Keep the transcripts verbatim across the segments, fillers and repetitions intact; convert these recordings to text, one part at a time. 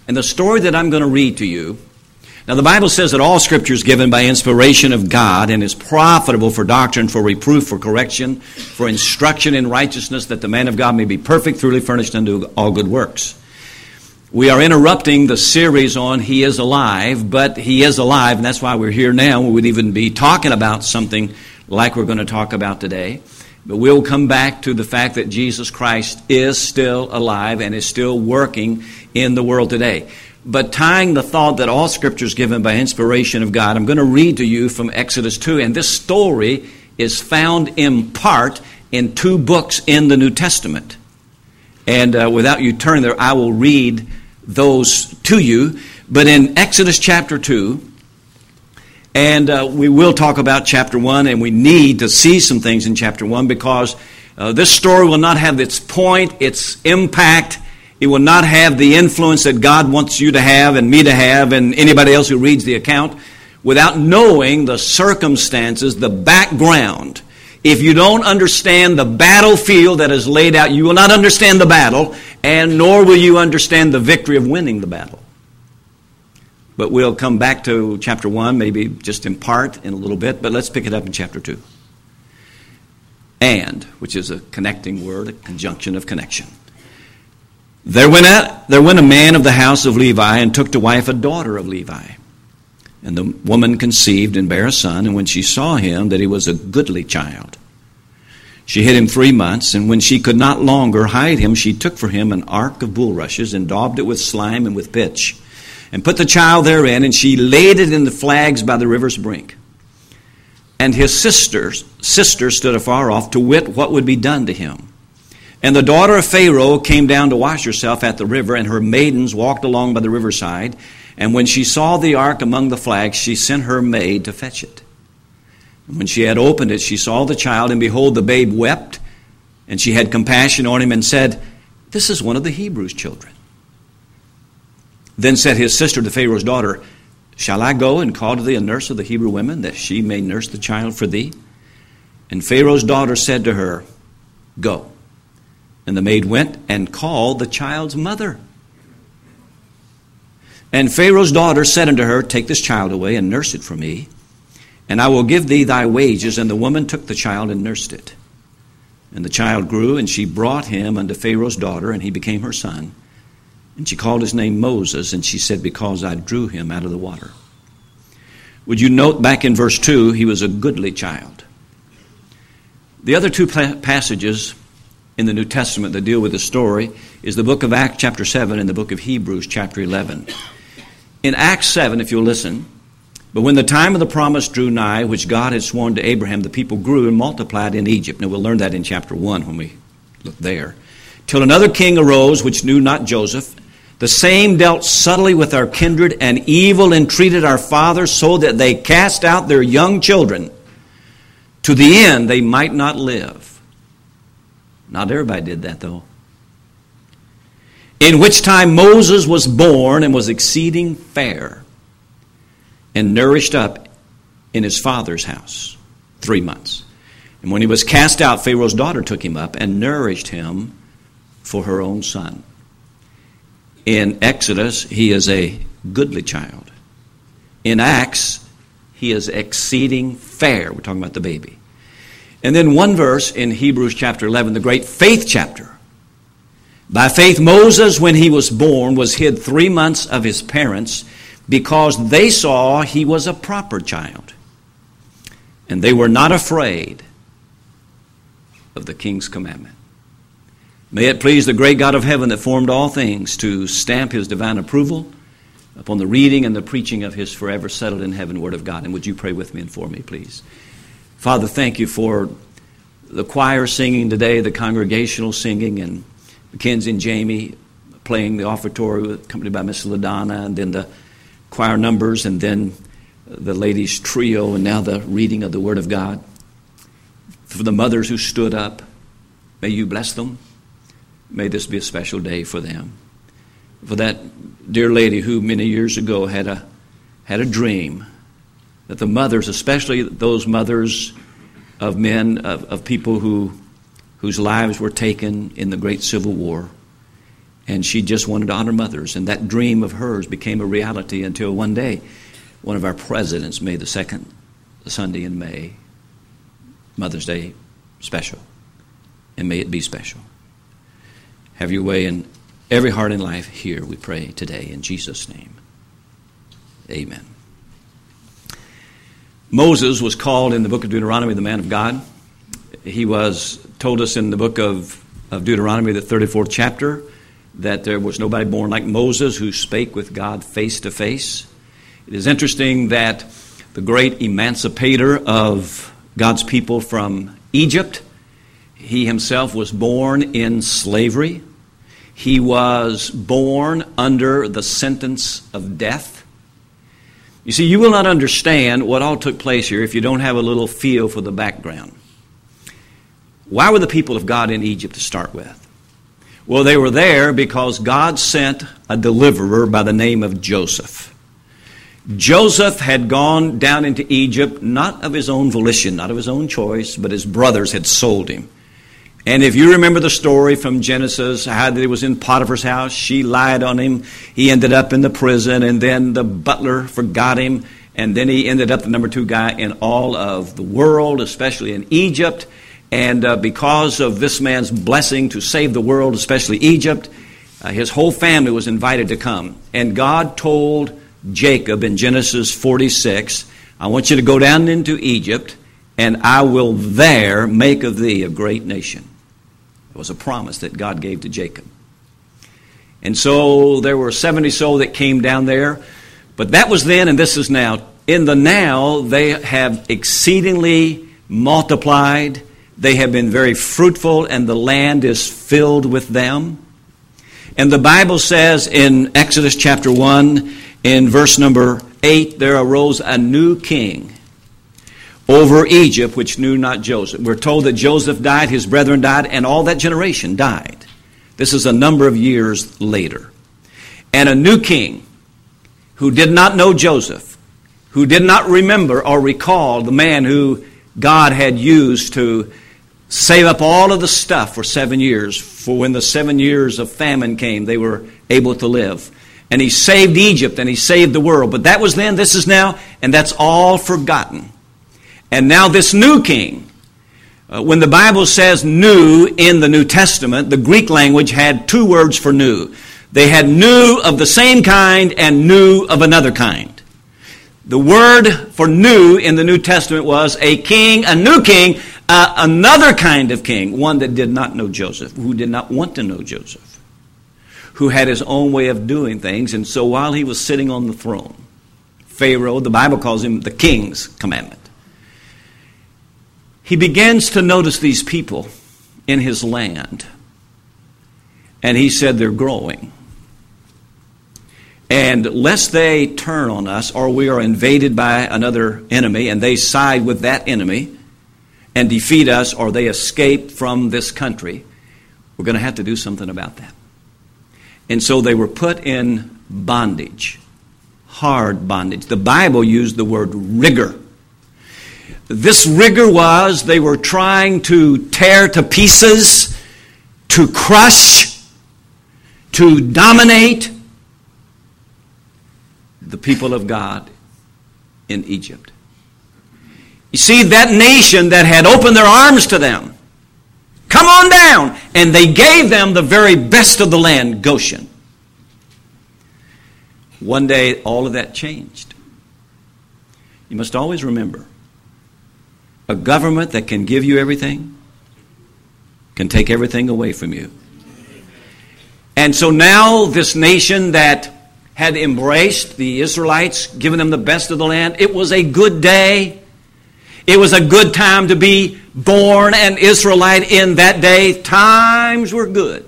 And the story that I'm going to read to you, now the Bible says that all Scripture is given by inspiration of God and is profitable for doctrine, for reproof, for correction, for instruction in righteousness, that the man of God may be perfect, thoroughly furnished unto all good works. We are interrupting the series on He is alive, but He is alive, and that's why we're here now. We would even be talking about something like we're going to talk about today. But we'll come back to the fact that Jesus Christ is still alive and is still working in the world today. But tying the thought that all Scripture is given by inspiration of God, I'm going to read to you from Exodus two. And this story is found in part in two books in the New Testament. And uh, without you turning there, I will read those to you. But in Exodus chapter two, and uh, we will talk about chapter one, and we need to see some things in chapter one because uh, this story will not have its point, its impact. It will not have the influence that God wants you to have and me to have and anybody else who reads the account without knowing the circumstances, the background. If you don't understand the battlefield that is laid out, you will not understand the battle, and nor will you understand the victory of winning the battle. But we'll come back to chapter one, maybe just in part in a little bit, but let's pick it up in chapter two. And, which is a connecting word, a conjunction of connection. There went, a, there went a man of the house of Levi and took to wife a daughter of Levi. And the woman conceived and bare a son, and when she saw him that he was a goodly child, she hid him three months, and when she could not longer hide him, she took for him an ark of bulrushes and daubed it with slime and with pitch, and put the child therein, and she laid it in the flags by the river's brink. And his sisters, sister stood afar off to wit what would be done to him. And the daughter of Pharaoh came down to wash herself at the river, and her maidens walked along by the riverside. And when she saw the ark among the flags, she sent her maid to fetch it. And when she had opened it, she saw the child, and behold, the babe wept. And she had compassion on him and said, "This is one of the Hebrews' children." Then said his sister to Pharaoh's daughter, "Shall I go and call to thee a nurse of the Hebrew women, that she may nurse the child for thee?" And Pharaoh's daughter said to her, "Go." And the maid went and called the child's mother. And Pharaoh's daughter said unto her, "Take this child away and nurse it for me, and I will give thee thy wages." And the woman took the child and nursed it. And the child grew, and she brought him unto Pharaoh's daughter, and he became her son. And she called his name Moses, and she said, "Because I drew him out of the water." Would you note back in verse two, he was a goodly child. The other two passages in the New Testament that deal with the story is the book of Acts chapter seven and the book of Hebrews chapter eleven. In Acts seven, if you'll listen, "But when the time of the promise drew nigh, which God had sworn to Abraham, the people grew and multiplied in Egypt." Now we'll learn that in chapter one when we look there. "Till another king arose, which knew not Joseph. The same dealt subtly with our kindred, and evil entreated our fathers, so that they cast out their young children, to the end they might not live." Not everybody did that, though. "In which time Moses was born and was exceeding fair, and nourished up in his father's house three months. And when he was cast out, Pharaoh's daughter took him up and nourished him for her own son." In Exodus, he is a goodly child. In Acts, he is exceeding fair. We're talking about the baby. And then one verse in Hebrews chapter eleven, the great faith chapter. "By faith Moses, when he was born, was hid three months of his parents, because they saw he was a proper child. And they were not afraid of the king's commandment." May it please the great God of heaven that formed all things to stamp his divine approval upon the reading and the preaching of his forever settled in heaven word of God. And would you pray with me and for me, please? Father, thank you for the choir singing today, the congregational singing, and Mackenzie and Jamie playing the offertory accompanied by Miss LaDonna, and then the choir numbers, and then the ladies' trio, and now the reading of the Word of God. For the mothers who stood up, may you bless them. May this be a special day for them. For that dear lady who many years ago had a had a dream that the mothers, especially those mothers of men, of, of people who whose lives were taken in the great Civil War, And she just wanted to honor mothers. And that dream of hers became a reality until one day, one of our presidents made the second Sunday in May, Mother's Day, special. And may it be special. Have your way in every heart and life here, we pray today, in Jesus' name. Amen. Moses was called in the book of Deuteronomy the man of God. He was told us in the book of, of Deuteronomy, the thirty-fourth chapter, that there was nobody born like Moses who spake with God face to face. It is interesting that the great emancipator of God's people from Egypt, he himself was born in slavery. He was born under the sentence of death. You see, you will not understand what all took place here if you don't have a little feel for the background. Why were the people of God in Egypt to start with? Well, they were there because God sent a deliverer by the name of Joseph. Joseph had gone down into Egypt, not of his own volition, not of his own choice, but his brothers had sold him. And if you remember the story from Genesis, how he was in Potiphar's house, she lied on him, he ended up in the prison, and then the butler forgot him, and then he ended up the number two guy in all of the world, especially in Egypt. And uh, because of this man's blessing to save the world, especially Egypt, uh, his whole family was invited to come. And God told Jacob in Genesis forty-six, I want you to go down into Egypt, and I will there make of thee a great nation. It was a promise that God gave to Jacob. And so there were seventy so that came down there. But that was then, and this is now. In the now, they have exceedingly multiplied. They have been very fruitful, and the land is filled with them. And the Bible says in Exodus chapter one, in verse number eight, there arose a new king over Egypt, which knew not Joseph. We're told that Joseph died, his brethren died, and all that generation died. This is a number of years later. And a new king who did not know Joseph, who did not remember or recall the man who God had used to save up all of the stuff for seven years. For when the seven years of famine came, they were able to live. And he saved Egypt and he saved the world. But that was then, this is now, and that's all forgotten. And now this new king, uh, when the Bible says new in the New Testament, the Greek language had two words for new. They had new of the same kind and new of another kind. The word for new in the New Testament was a king, a new king, uh, another kind of king, one that did not know Joseph, who did not want to know Joseph, who had his own way of doing things. And so while he was sitting on the throne, Pharaoh, the Bible calls him the king's commandment, he begins to notice these people in his land. And he said they're growing. And lest they turn on us, or we are invaded by another enemy, and they side with that enemy and defeat us, or they escape from this country, we're going to have to do something about that. And so they were put in bondage, hard bondage. The Bible used the word rigor. This rigor was they were trying to tear to pieces, to crush, to dominate the people of God in Egypt. You see, that nation that had opened their arms to them, come on down, and they gave them the very best of the land, Goshen. One day, all of that changed. You must always remember, a government that can give you everything can take everything away from you. And so now this nation that had embraced the Israelites, given them the best of the land, it was a good day. It was a good time to be born an Israelite in that day. Times were good.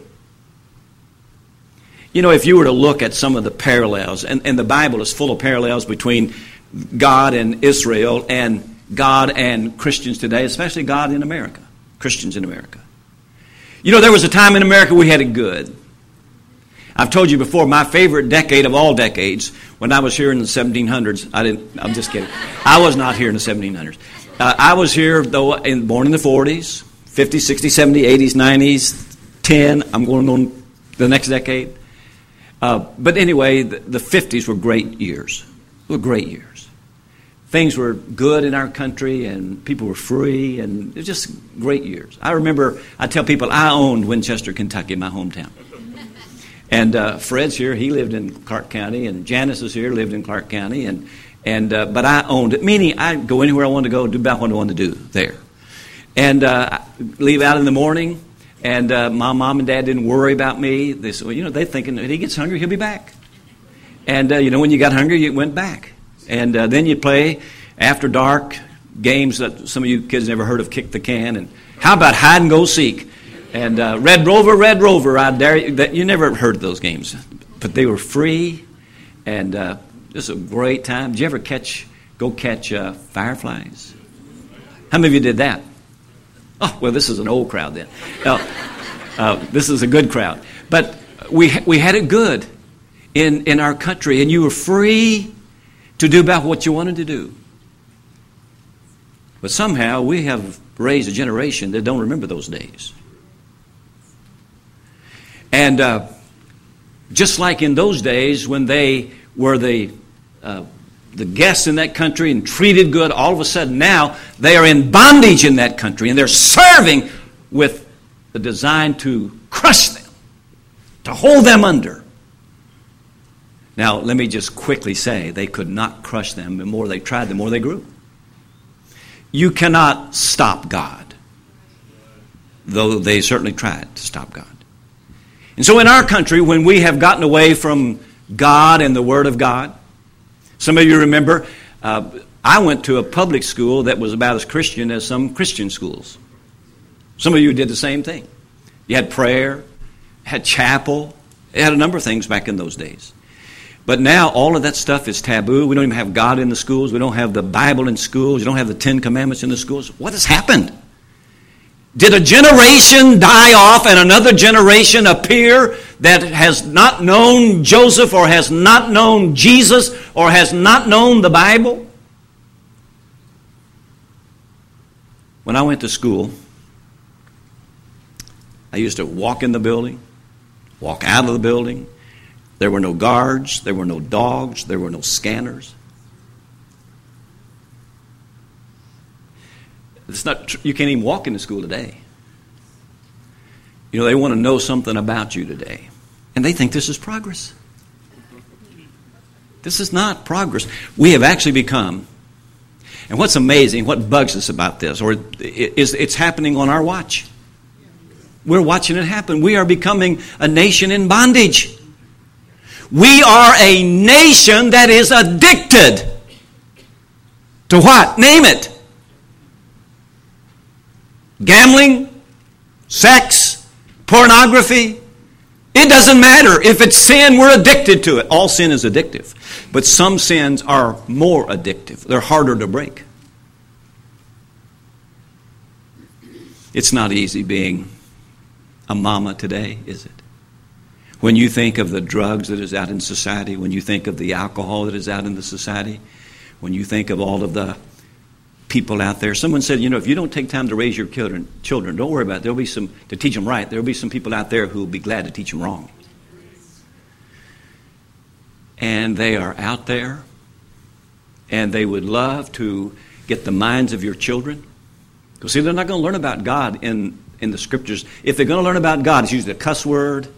You know, if you were to look at some of the parallels, and, and the Bible is full of parallels between God and Israel and God and Christians today, especially God in America, Christians in America. You know, there was a time in America we had it good. I've told you before, my favorite decade of all decades, when I was here in the seventeen hundreds, I didn't, I'm just kidding. I was not here in the seventeen hundreds. Uh, I was here, though, in, born in the forties, fifties, sixties, seventies, eighties, nineties, ten, I'm going on The next decade. Uh, but anyway, the, the fifties were great years. They were great years. Things were good in our country, and people were free, and it was just great years. I remember, I tell people, I owned Winchester, Kentucky, my hometown. And uh, Fred's here, he lived in Clark County, and Janice is here, lived in Clark County, and and uh, but I owned it, meaning I'd go anywhere I wanted to go, do about what I wanted to do there. And uh, leave out in the morning, and uh, my mom and dad didn't worry about me. They said, well, you know, they're thinking, if he gets hungry, he'll be back. And, uh, you know, when you got hungry, you went back. And uh, then you play after dark games that some of you kids never heard of, kick the can. And how about hide and go seek? And uh, Red Rover, Red Rover, I dare you. That, you never heard of those games. But they were free, and uh, this was a great time. Did you ever catch, go catch uh, fireflies? How many of you did that? Oh, well, this is an old crowd then. Uh, uh, this is a good crowd. But we we had it good in, in our country, and you were free to do about what you wanted to do. But somehow we have raised a generation that don't remember those days. And uh, just like in those days when they were the uh, the guests in that country and treated good, all of a sudden now they are in bondage in that country, and they're serving with the design to crush them, to hold them under. Now, let me just quickly say, they could not crush them. The more they tried, the more they grew. You cannot stop God, though they certainly tried to stop God. And so in our country, when we have gotten away from God and the Word of God, some of you remember, uh, I went to a public school that was about as Christian as some Christian schools. Some of you did the same thing. You had prayer, had chapel, you had a number of things back in those days. But now all of that stuff is taboo. We don't even have God in the schools. We don't have the Bible in schools. You don't have the Ten Commandments in the schools. What has happened? Did a generation die off and another generation appear that has not known Joseph or has not known Jesus or has not known the Bible? When I went to school, I used to walk in the building, walk out of the building. There were no guards, there were no dogs, there were no scanners. It's not tr- you can't even walk into school today. You know, they want to know something about you today. And they think this is progress. This is not progress. We have actually become, and what's amazing, what bugs us about this, or is it's happening on our watch. We're watching it happen. We are becoming a nation in bondage. We are a nation that is addicted to what? Name it. Gambling, sex, pornography. It doesn't matter. If it's sin, we're addicted to it. All sin is addictive. But some sins are more addictive. They're harder to break. It's not easy being a mama today, is it? When you think of the drugs that is out in society, when you think of the alcohol that is out in the society, when you think of all of the people out there. Someone said, you know, if you don't take time to raise your children, children, don't worry about it. There'll be some, to teach them right, there'll be some people out there who will be glad to teach them wrong. And they are out there, and they would love to get the minds of your children. Because see, they're not going to learn about God in, in the Scriptures. If they're going to learn about God, it's usually a cuss word.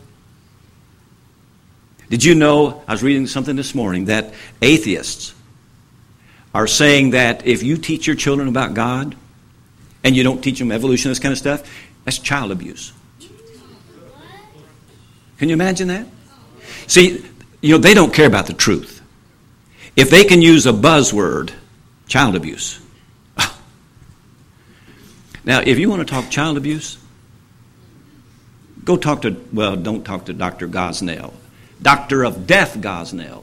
Did you know, I was reading something this morning, that atheists are saying that if you teach your children about God and you don't teach them evolution, this kind of stuff, that's child abuse. Can you imagine that? See, you know, they don't care about the truth. If they can use a buzzword, child abuse. Now, if you want to talk child abuse, go talk to, well, don't talk to Doctor Gosnell. Doctor of Death Gosnell.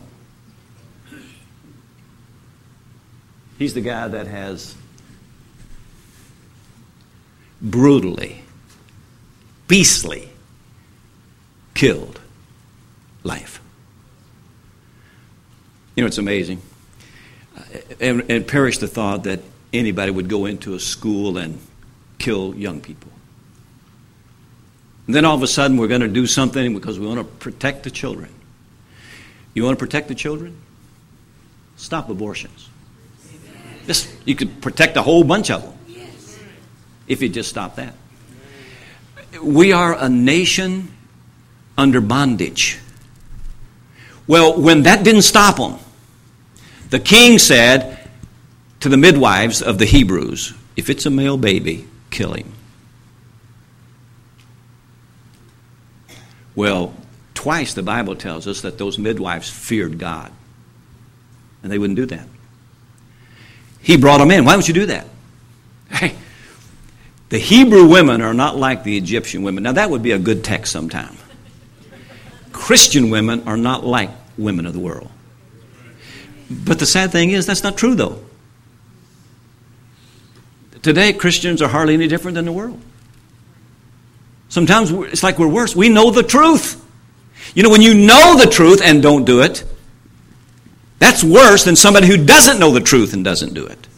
He's the guy that has brutally, beastly killed life. You know, it's amazing. And, and perish the thought that anybody would go into a school and kill young people. And then all of a sudden we're going to do something because we want to protect the children. You want to protect the children? Stop abortions. Just, you could protect a whole bunch of them if you just stop that. We are a nation under bondage. Well, when that didn't stop them, the king said to the midwives of the Hebrews, if it's a male baby, kill him. Well, twice the Bible tells us that those midwives feared God. And they wouldn't do that. He brought them in. Why don't you do that? Hey, the Hebrew women are not like the Egyptian women. Now, that would be a good text sometime. Christian women are not like women of the world. But the sad thing is, that's not true, though. Today, Christians are hardly any different than the world. Sometimes it's like we're worse. We know the truth. You know, when you know the truth and don't do it, that's worse than somebody who doesn't know the truth and doesn't do it.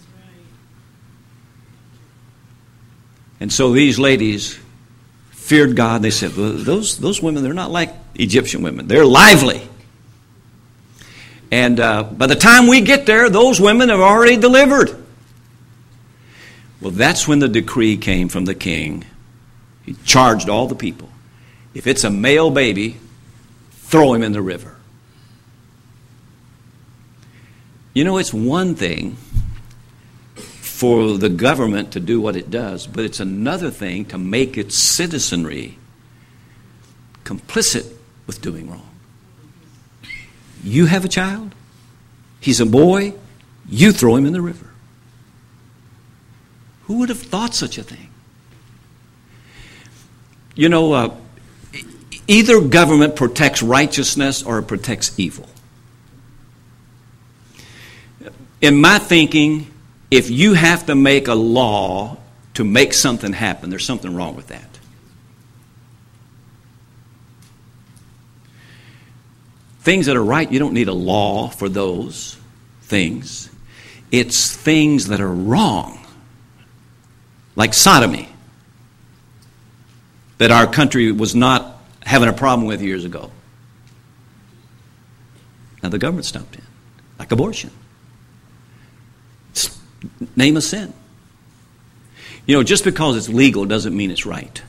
And so these ladies feared God. They said, well, those, those women, they're not like Egyptian women. They're lively. And uh, by the time we get there, those women have already delivered. Well, that's when the decree came from the king. He charged all the people. If it's a male baby, throw him in the river. You know, it's one thing for the government to do what it does, but it's another thing to make its citizenry complicit with doing wrong. You have a child, he's a boy, you throw him in the river. Who would have thought such a thing? You know, uh, either government protects righteousness or it protects evil. In my thinking, if you have to make a law to make something happen, there's something wrong with that. Things that are right, you don't need a law for those things. It's things that are wrong, like sodomy, that our country was not having a problem with years ago. Now the government stepped in, like abortion. Name a sin. You know, just because it's legal doesn't mean it's right.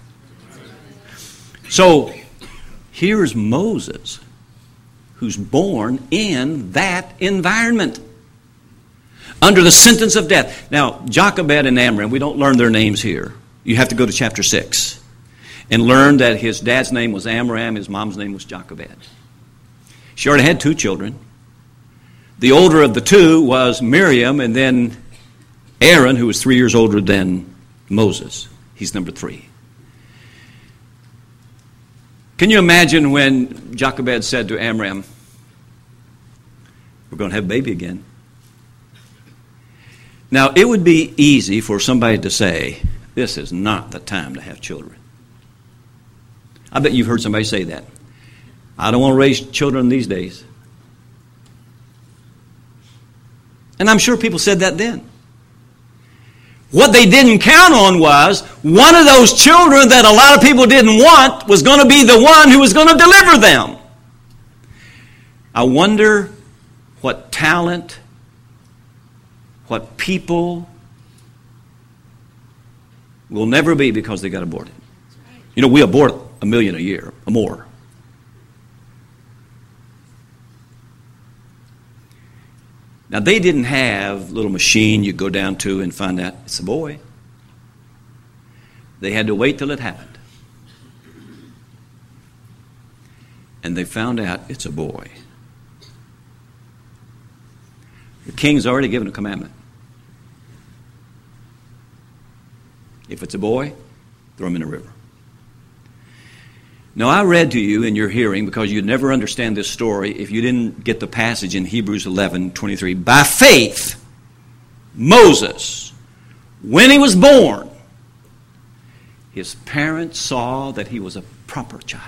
So, here's Moses, who's born in that environment, under the sentence of death. Now, Jochebed and Amram, we don't learn their names here. You have to go to chapter six and learn that his dad's name was Amram, his mom's name was Jochebed. She already had two children. The older of the two was Miriam, and then Aaron, who was three years older than Moses. He's number three. Can you imagine when Jochebed said to Amram, we're going to have a baby again? Now, it would be easy for somebody to say, this is not the time to have children. I bet you've heard somebody say that. I don't want to raise children these days. And I'm sure people said that then. What they didn't count on was one of those children that a lot of people didn't want was going to be the one who was going to deliver them. I wonder what talent, what people will never be because they got aborted. You know, we abort a million a year or more. Now, they didn't have a little machine you go down to and find out it's a boy. They had to wait till it happened. And they found out it's a boy. The king's already given a commandment. If it's a boy, throw him in a river. Now, I read to you in your hearing, because you'd never understand this story if you didn't get the passage in Hebrews eleven twenty-three. By faith, Moses, when he was born, his parents saw that he was a proper child.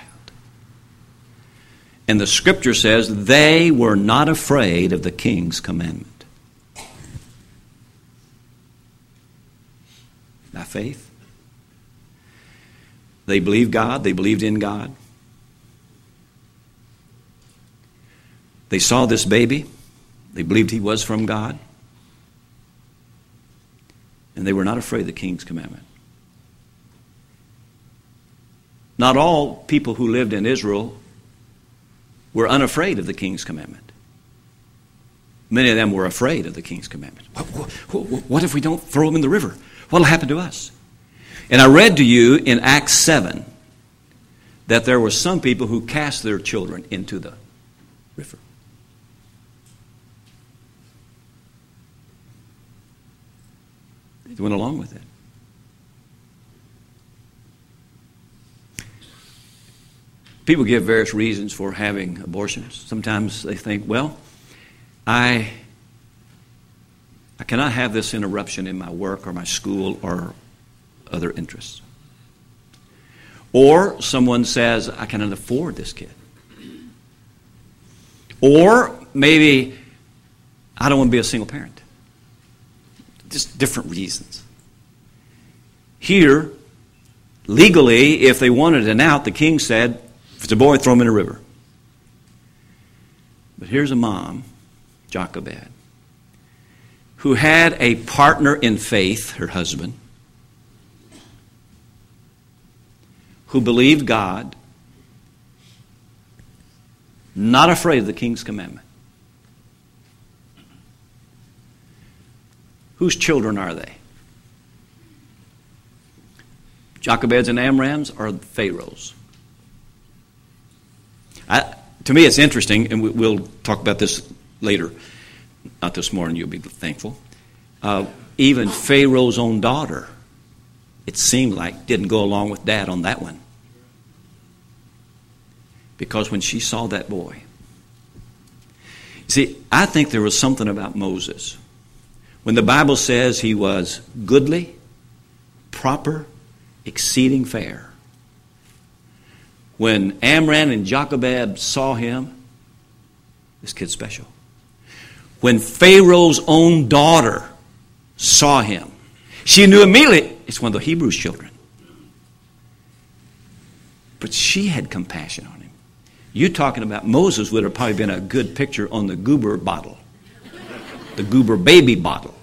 And the scripture says they were not afraid of the king's commandment. By faith. They believed God. They believed in God. They saw this baby. They believed he was from God. And they were not afraid of the king's commandment. Not all people who lived in Israel were unafraid of the king's commandment. Many of them were afraid of the king's commandment. What if we don't throw him in the river? What will happen to us? And I read to you in Acts seven that there were some people who cast their children into the river. They went along with it. People give various reasons for having abortions. Sometimes they think, well, I, I cannot have this interruption in my work or my school or other interests. Or someone says, I cannot afford this kid. Or maybe I don't want to be a single parent. Just different reasons. Here, legally, if they wanted an out, the king said, if it's a boy, throw him in a river. But here's a mom, Jochebed, who had a partner in faith, her husband, who believed God, not afraid of the king's commandment. Whose children are they? Jochebed's and Amram's or Pharaoh's? I, to me, it's interesting, and we, we'll talk about this later. Not this morning, you'll be thankful. Uh, even Pharaoh's own daughter, it seemed like, didn't go along with Dad on that one. Because when she saw that boy, see, I think there was something about Moses. When the Bible says he was goodly, proper, exceeding fair. When Amram and Jochebed saw him, this kid's special. When Pharaoh's own daughter saw him, she knew immediately it's one of the Hebrews' children. But she had compassion on him. You talking about Moses would have probably been a good picture on the Goober bottle. The Goober baby bottle.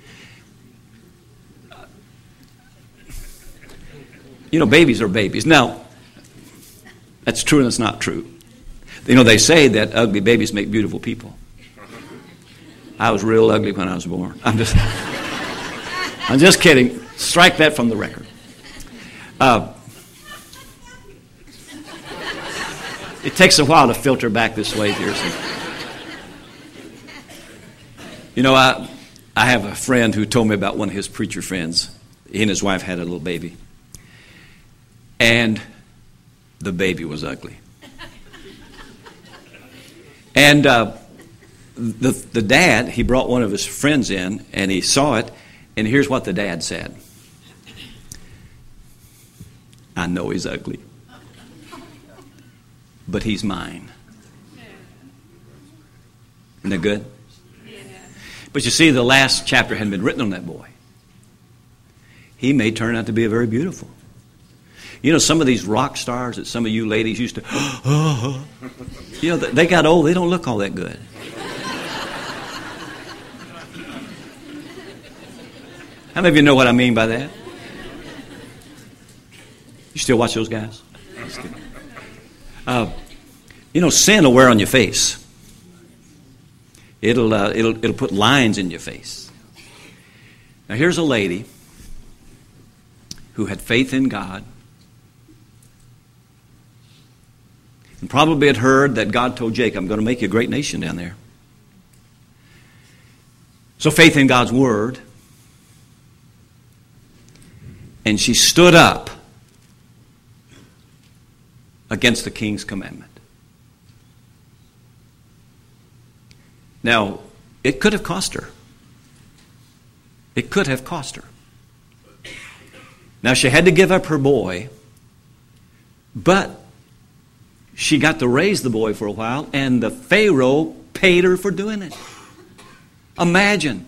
You know, babies are babies. Now, that's true and it's not true. You know, they say that ugly babies make beautiful people. I was real ugly when I was born. I'm just, I'm just kidding. Strike that from the record. Uh, it takes a while to filter back this way here. So. You know, I I have a friend who told me about one of his preacher friends. He and his wife had a little baby. And the baby was ugly. And uh, the, the dad, he brought one of his friends in, and he saw it, and here's what the dad said. I know he's ugly, but he's mine. Isn't that good? But you see, the last chapter hadn't been written on that boy. He may turn out to be a very beautiful. You know, some of these rock stars that some of you ladies used to, you know, they got old, they don't look all that good. How many of you know what I mean by that? You still watch those guys? Uh, you know, sin will wear on your face. It'll, uh, it'll, it'll put lines in your face. Now, here's a lady who had faith in God and probably had heard that God told Jacob, I'm going to make you a great nation down there. So faith in God's word. And she stood up against the king's commandment. Now, it could have cost her. It could have cost her. Now, she had to give up her boy, but she got to raise the boy for a while, and the Pharaoh paid her for doing it. Imagine,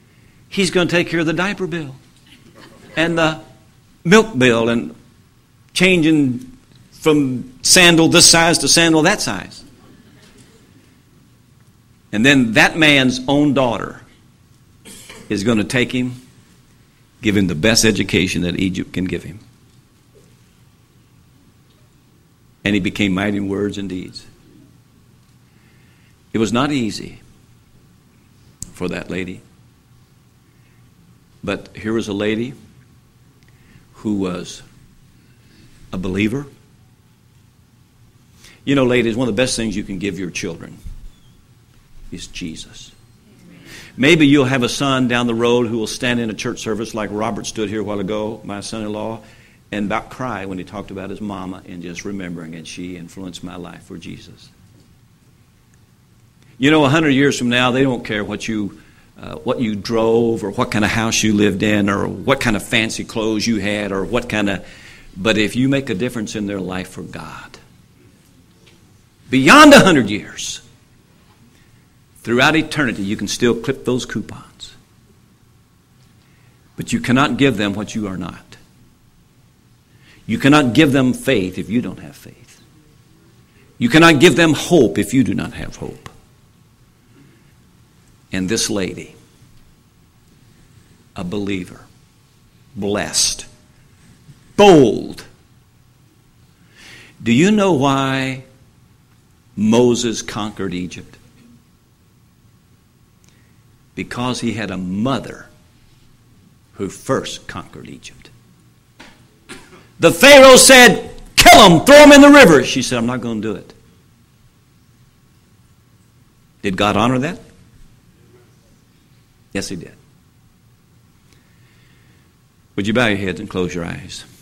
he's going to take care of the diaper bill and the milk bill and changing from sandal this size to sandal that size. And then that man's own daughter is going to take him, give him the best education that Egypt can give him. And he became mighty in words and deeds. It was not easy for that lady. But here was a lady who was a believer. You know, ladies, one of the best things you can give your children is Jesus. Maybe you'll have a son down the road who will stand in a church service like Robert stood here a while ago, my son-in-law, and about cry when he talked about his mama and just remembering, and she influenced my life for Jesus. You know, a hundred years from now, they don't care what you uh, what you drove or what kind of house you lived in or what kind of fancy clothes you had or what kind of... But if you make a difference in their life for God, beyond a hundred years, throughout eternity, you can still clip those coupons. But you cannot give them what you are not. You cannot give them faith if you don't have faith. You cannot give them hope if you do not have hope. And this lady, a believer, blessed, bold. Do you know why Moses conquered Egypt? Because he had a mother who first conquered Egypt. The Pharaoh said, kill him, throw him in the river. She said, I'm not going to do it. Did God honor that? Yes, he did. Would you bow your heads and close your eyes?